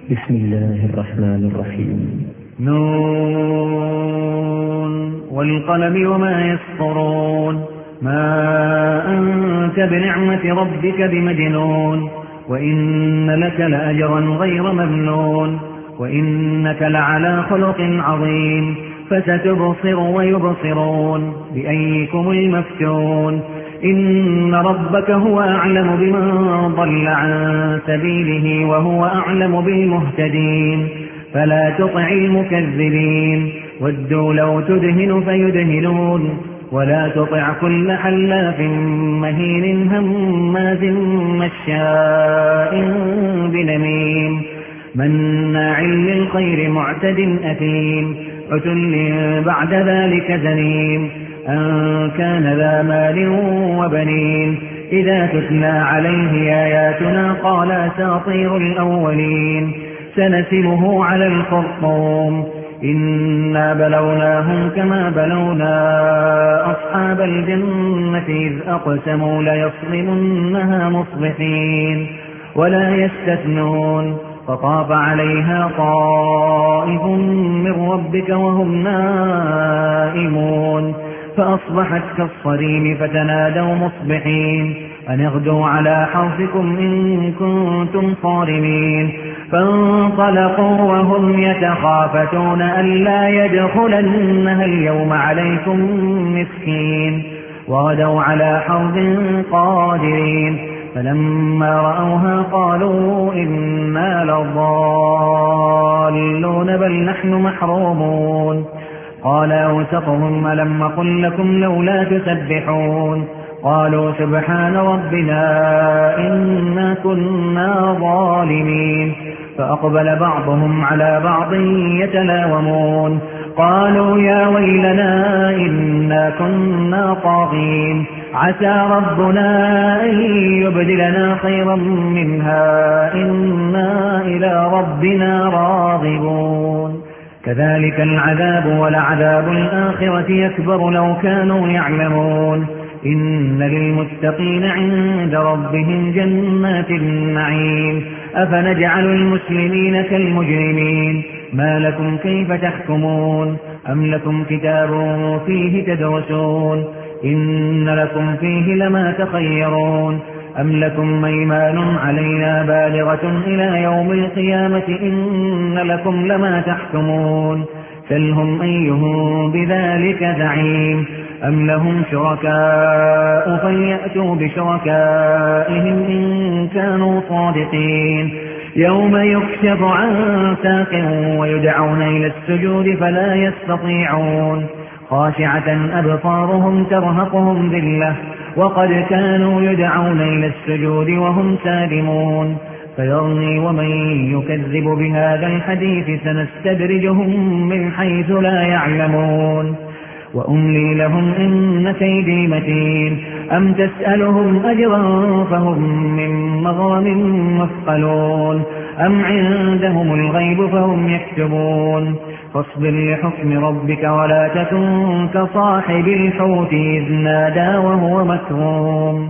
بسم الله الرحمن الرحيم. نون والقلم وما يسطرون ما أنت بنعمة ربك بمجنون وإن لك لأجرا غير ممنون وإنك لعلى خلق عظيم فستبصر ويبصرون بأيكم المفتون إن ربك هو أعلم بمن ضل عن سبيله وهو أعلم بالمهتدين فلا تطع المكذبين ودوا لو تدهن فيدهنون ولا تطع كل حلاف مهين هماز مشاء بنميم مناع للخير معتد أثيم عتل بعد ذلك زنيم أن كان ذا مال وبنين إذا تتلى عليه آياتنا قال أساطير الأولين سنسمه على الخرطوم إنا بلوناهم كما بلونا أصحاب الجنة إذ أقسموا ليصرمنها مصبحين ولا يستثنون فطاف عليها طائف من ربك وهم نائمون فأصبحت كالصريم فتنادوا مصبحين أن اغدوا على حرثكم إن كنتم صارمين فانطلقوا وهم يتخافتون ألا يدخلنها اليوم عليكم مسكين وغدوا على حرد قادرين فلما رأوها قالوا إنا لضالون بل نحن محرومون قال أوسطهم ألم أقل لكم لولا تسبحون قالوا سبحان ربنا إنا كنا ظالمين فأقبل بعضهم على بعض يتلاومون قالوا يا ويلنا إنا كنا طاغين عسى ربنا أن يبدلنا خيرا منها إنا إلى ربنا راغبون كذلك العذاب ولعذاب الآخرة يكبر لو كانوا يعلمون إن للمتقين عند ربهم جنات النعيم أفنجعل المسلمين كالمجرمين ما لكم كيف تحكمون أم لكم كتاب فيه تدرسون إن لكم فيه لما تخيرون أم لكم أيمان علينا بالغة إلى يوم القيامة إن لكم لما تحكمون سلهم أيهم بذلك زعيم أم لهم شركاء فليأتوا بشركائهم إن كانوا صادقين يوم يكشف عن ساق ويدعون إلى السجود فلا يستطيعون خاشعة أبصارهم ترهقهم ذلة وقد كانوا يدعون إلى السجود وهم سالمون فذرني ومن يكذب بهذا الحديث سنستدرجهم من حيث لا يعلمون وأملي لهم إن كيدي متين أم تسألهم أجرا فهم من مغرم مثقلون أم عندهم الغيب فهم يكتبون فاصبر لحكم ربك ولا تكن كصاحب الحوت إذ نادى وهو مكروم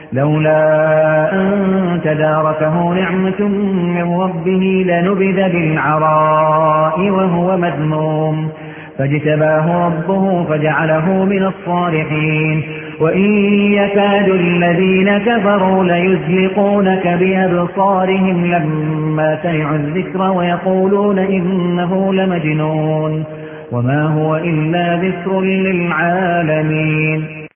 لولا أن تداركه نعمة من ربه لنبذ بالعراء وهو مذموم فاجتباه ربه فجعله من الصالحين وإن يكاد الذين كفروا ليزلقونك بأبصارهم لما سمعوا الذكر ويقولون إنه لمجنون وما هو إلا ذكر للعالمين